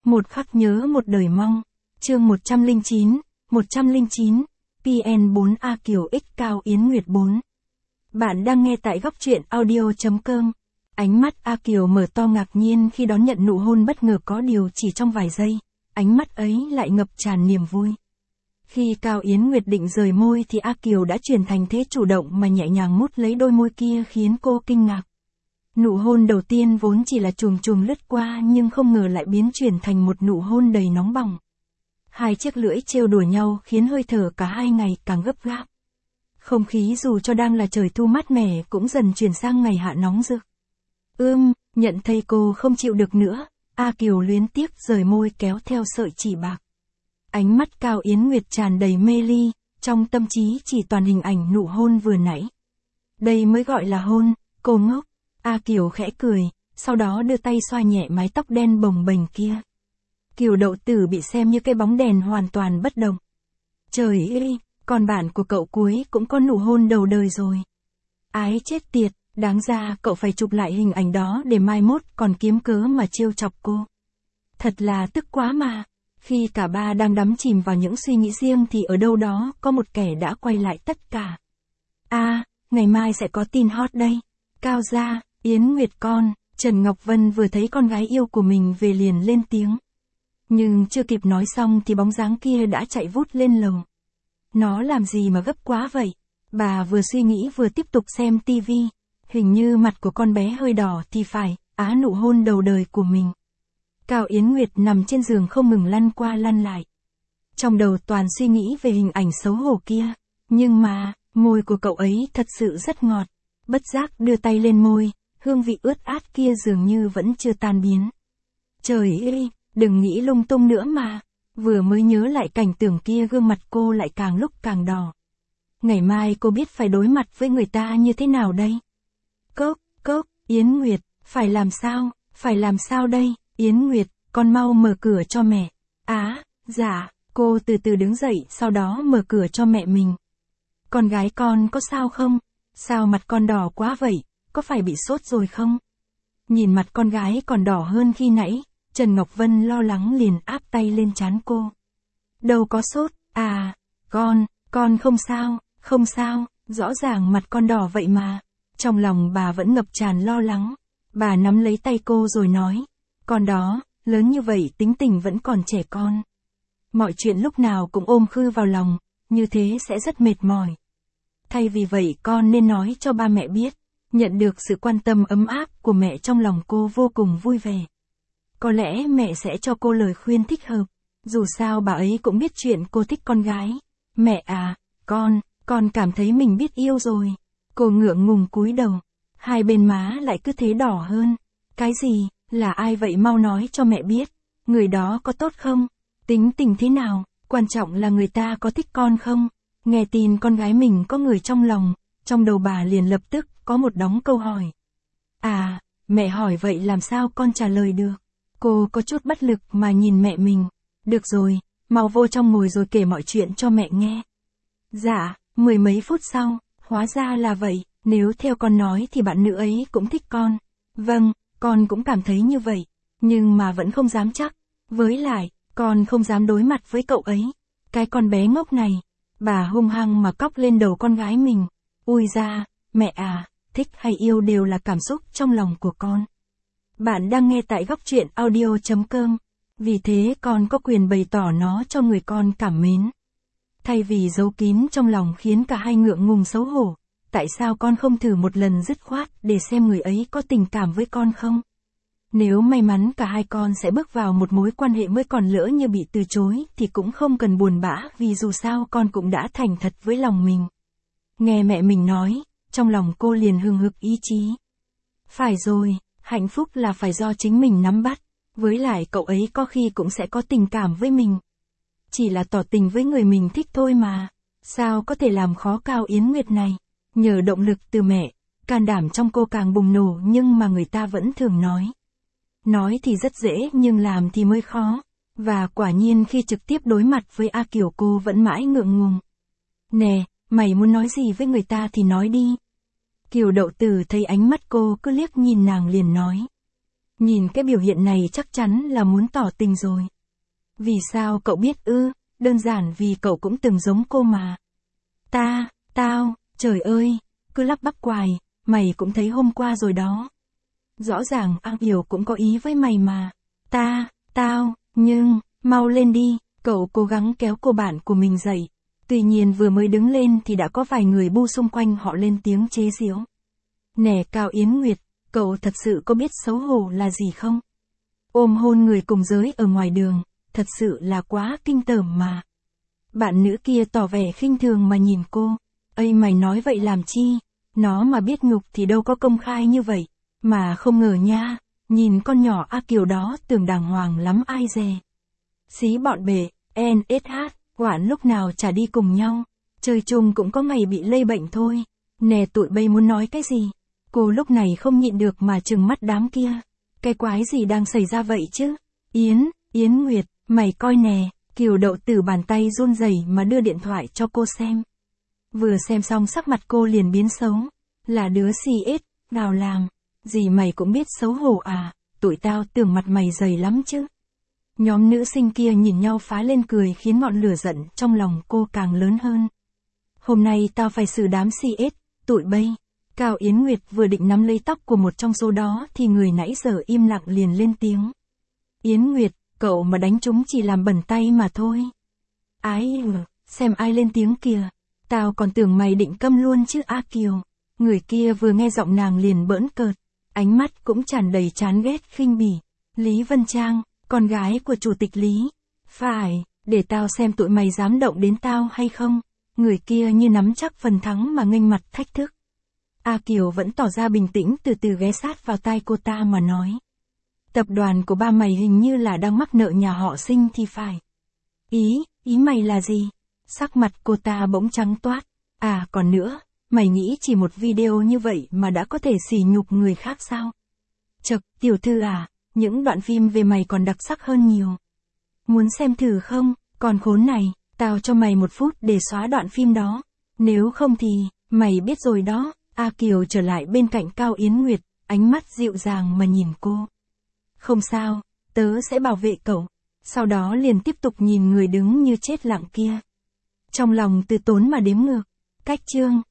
Một khắc nhớ một đời mong. Chương 109, PN4 A Kiều X Cao Yến Nguyệt 4. Bạn đang nghe tại góc truyện audio.com. Ánh mắt A Kiều mở to ngạc nhiên khi đón nhận nụ hôn bất ngờ có điều chỉ trong vài giây, ánh mắt ấy lại ngập tràn niềm vui. Khi Cao Yến Nguyệt định rời môi thì A Kiều đã chuyển thành thế chủ động mà nhẹ nhàng mút lấy đôi môi kia khiến cô kinh ngạc. Nụ hôn đầu tiên vốn chỉ là chùm chùm lướt qua nhưng không ngờ lại biến chuyển thành một nụ hôn đầy nóng bỏng. Hai chiếc lưỡi trêu đùa nhau khiến hơi thở cả hai ngày càng gấp gáp. Không khí dù cho đang là trời thu mát mẻ cũng dần chuyển sang ngày hạ nóng rực. Nhận thấy cô không chịu được nữa, A Kiều luyến tiếc rời môi kéo theo sợi chỉ bạc. Ánh mắt Cao Yến Nguyệt tràn đầy mê ly, trong tâm trí chỉ toàn hình ảnh nụ hôn vừa nãy. Đây mới gọi là hôn, cô ngốc. A Kiều khẽ cười, sau đó đưa tay xoa nhẹ mái tóc đen bồng bềnh kia. Kiều Đậu Tử bị xem như cái bóng đèn hoàn toàn bất động. Trời ơi, con bạn của cậu cuối cũng có nụ hôn đầu đời rồi. Ái chết tiệt, đáng ra cậu phải chụp lại hình ảnh đó để mai mốt còn kiếm cớ mà trêu chọc cô. Thật là tức quá mà. Khi cả ba đang đắm chìm vào những suy nghĩ riêng thì ở đâu đó có một kẻ đã quay lại tất cả. Ngày mai sẽ có tin hot đây. Cao gia, Yến Nguyệt con, Trần Ngọc Vân vừa thấy con gái yêu của mình về liền lên tiếng. Nhưng chưa kịp nói xong thì bóng dáng kia đã chạy vút lên lầu. Nó làm gì mà gấp quá vậy? Bà vừa suy nghĩ vừa tiếp tục xem tivi. Hình như mặt của con bé hơi đỏ thì phải, nụ hôn đầu đời của mình. Cao Yến Nguyệt nằm trên giường không ngừng lăn qua lăn lại. Trong đầu toàn suy nghĩ về hình ảnh xấu hổ kia. Nhưng mà, môi của cậu ấy thật sự rất ngọt. Bất giác đưa tay lên môi, hương vị ướt át kia dường như vẫn chưa tan biến. Trời ơi, đừng nghĩ lung tung nữa mà. Vừa mới nhớ lại cảnh tượng kia gương mặt cô lại càng lúc càng đỏ. Ngày mai cô biết phải đối mặt với người ta như thế nào đây? Cốc, Yến Nguyệt, phải làm sao đây? Yến Nguyệt, con mau mở cửa cho mẹ. Dạ, cô từ từ đứng dậy sau đó mở cửa cho mẹ mình. Con gái con có sao không? Sao mặt con đỏ quá vậy? Có phải bị sốt rồi không? Nhìn mặt con gái còn đỏ hơn khi nãy, Trần Ngọc Vân lo lắng liền áp tay lên trán cô. Đâu có sốt, con không sao, rõ ràng mặt con đỏ vậy mà. Trong lòng bà vẫn ngập tràn lo lắng. Bà nắm lấy tay cô rồi nói, con đó, lớn như vậy tính tình vẫn còn trẻ con. Mọi chuyện lúc nào cũng ôm khư vào lòng, như thế sẽ rất mệt mỏi. Thay vì vậy con nên nói cho ba mẹ biết. Nhận được sự quan tâm ấm áp của mẹ trong lòng cô vô cùng vui vẻ. Có lẽ mẹ sẽ cho cô lời khuyên thích hợp. Dù sao bà ấy cũng biết chuyện cô thích con gái. Mẹ con cảm thấy mình biết yêu rồi. Cô ngượng ngùng cúi đầu. Hai bên má lại cứ thế đỏ hơn. Cái gì, là ai vậy mau nói cho mẹ biết. Người đó có tốt không? Tính tình thế nào? Quan trọng là người ta có thích con không? Nghe tin con gái mình có người trong lòng. Trong đầu bà liền lập tức có một đống câu hỏi. Mẹ hỏi vậy làm sao con trả lời được? Cô có chút bất lực mà nhìn mẹ mình. Được rồi, mau vô trong ngồi rồi kể mọi chuyện cho mẹ nghe. Dạ, 10 mấy phút sau, hóa ra là vậy, nếu theo con nói thì bạn nữ ấy cũng thích con. Vâng, con cũng cảm thấy như vậy, nhưng mà vẫn không dám chắc. Với lại, con không dám đối mặt với cậu ấy. Cái con bé ngốc này, bà hung hăng mà cóc lên đầu con gái mình. Ui ra, mẹ thích hay yêu đều là cảm xúc trong lòng của con. Bạn đang nghe tại góc truyện audio.com, vì thế con có quyền bày tỏ nó cho người con cảm mến. Thay vì giấu kín trong lòng khiến cả hai ngượng ngùng xấu hổ, tại sao con không thử một lần dứt khoát để xem người ấy có tình cảm với con không? Nếu may mắn cả hai con sẽ bước vào một mối quan hệ mới còn lỡ như bị từ chối thì cũng không cần buồn bã vì dù sao con cũng đã thành thật với lòng mình. Nghe mẹ mình nói, trong lòng cô liền hừng hực ý chí. Phải rồi, hạnh phúc là phải do chính mình nắm bắt, với lại cậu ấy có khi cũng sẽ có tình cảm với mình. Chỉ là tỏ tình với người mình thích thôi mà, sao có thể làm khó Cao Yến Nguyệt này. Nhờ động lực từ mẹ, can đảm trong cô càng bùng nổ nhưng mà người ta vẫn thường nói. Nói thì rất dễ nhưng làm thì mới khó, và quả nhiên khi trực tiếp đối mặt với A Kiều cô vẫn mãi ngượng ngùng. Nè, mày muốn nói gì với người ta thì nói đi. Kiều Đậu Tử thấy ánh mắt cô cứ liếc nhìn nàng liền nói. Nhìn cái biểu hiện này chắc chắn là muốn tỏ tình rồi. Vì sao cậu biết ư? Đơn giản vì cậu cũng từng giống cô mà. Tao, trời ơi, cứ lắp bắp hoài, mày cũng thấy hôm qua rồi đó. Rõ ràng A Kiều cũng có ý với mày mà. Tao, nhưng, mau lên đi, cậu cố gắng kéo cô bạn của mình dậy. Tuy nhiên vừa mới đứng lên thì đã có vài người bu xung quanh họ lên tiếng chế giễu. Nè Cao Yến Nguyệt, cậu thật sự có biết xấu hổ là gì không? Ôm hôn người cùng giới ở ngoài đường, thật sự là quá kinh tởm mà. Bạn nữ kia tỏ vẻ khinh thường mà nhìn cô. Ây mày nói vậy làm chi? Nó mà biết ngục thì đâu có công khai như vậy. Mà không ngờ nha, nhìn con nhỏ A Kiều đó tưởng đàng hoàng lắm ai dè. Xí bọn bể, NSH, quản lúc nào chả đi cùng nhau. Chơi chung cũng có ngày bị lây bệnh thôi. Nè tụi bay muốn nói cái gì? Cô lúc này không nhịn được mà trừng mắt đám kia. Cái quái gì đang xảy ra vậy chứ? Yến Nguyệt, mày coi nè, Kiều Đậu Tử bàn tay run rẩy mà đưa điện thoại cho cô xem. Vừa xem xong sắc mặt cô liền biến xấu. Là đứa CS, nào làm, gì mày cũng biết xấu hổ à, tụi tao tưởng mặt mày dày lắm chứ. Nhóm nữ sinh kia nhìn nhau phá lên cười khiến ngọn lửa giận trong lòng cô càng lớn hơn. Hôm nay tao phải xử đám CS, tụi bay. Cao Yến Nguyệt vừa định nắm lấy tóc của một trong số đó thì người nãy giờ im lặng liền lên tiếng. Yến Nguyệt, cậu mà đánh chúng chỉ làm bẩn tay mà thôi. Xem ai lên tiếng kìa. Tao còn tưởng mày định câm luôn chứ A Kiều. Người kia vừa nghe giọng nàng liền bỡn cợt. Ánh mắt cũng tràn đầy chán ghét khinh bỉ. Lý Vân Trang, con gái của chủ tịch Lý. Phải, để tao xem tụi mày dám động đến tao hay không. Người kia như nắm chắc phần thắng mà nghênh mặt thách thức. A Kiều vẫn tỏ ra bình tĩnh từ từ ghé sát vào tai cô ta mà nói. Tập đoàn của ba mày hình như là đang mắc nợ nhà họ Sinh thì phải. Ý mày là gì? Sắc mặt cô ta bỗng trắng toát. À còn nữa, mày nghĩ chỉ một video như vậy mà đã có thể sỉ nhục người khác sao? Chậc, tiểu thư à, những đoạn phim về mày còn đặc sắc hơn nhiều. Muốn xem thử không? Còn khốn này, tao cho mày 1 phút để xóa đoạn phim đó. Nếu không thì, mày biết rồi đó. A Kiều trở lại bên cạnh Cao Yến Nguyệt, ánh mắt dịu dàng mà nhìn cô. Không sao, tớ sẽ bảo vệ cậu. Sau đó liền tiếp tục nhìn người đứng như chết lặng kia. Trong lòng từ tốn mà đếm ngược. Cách chương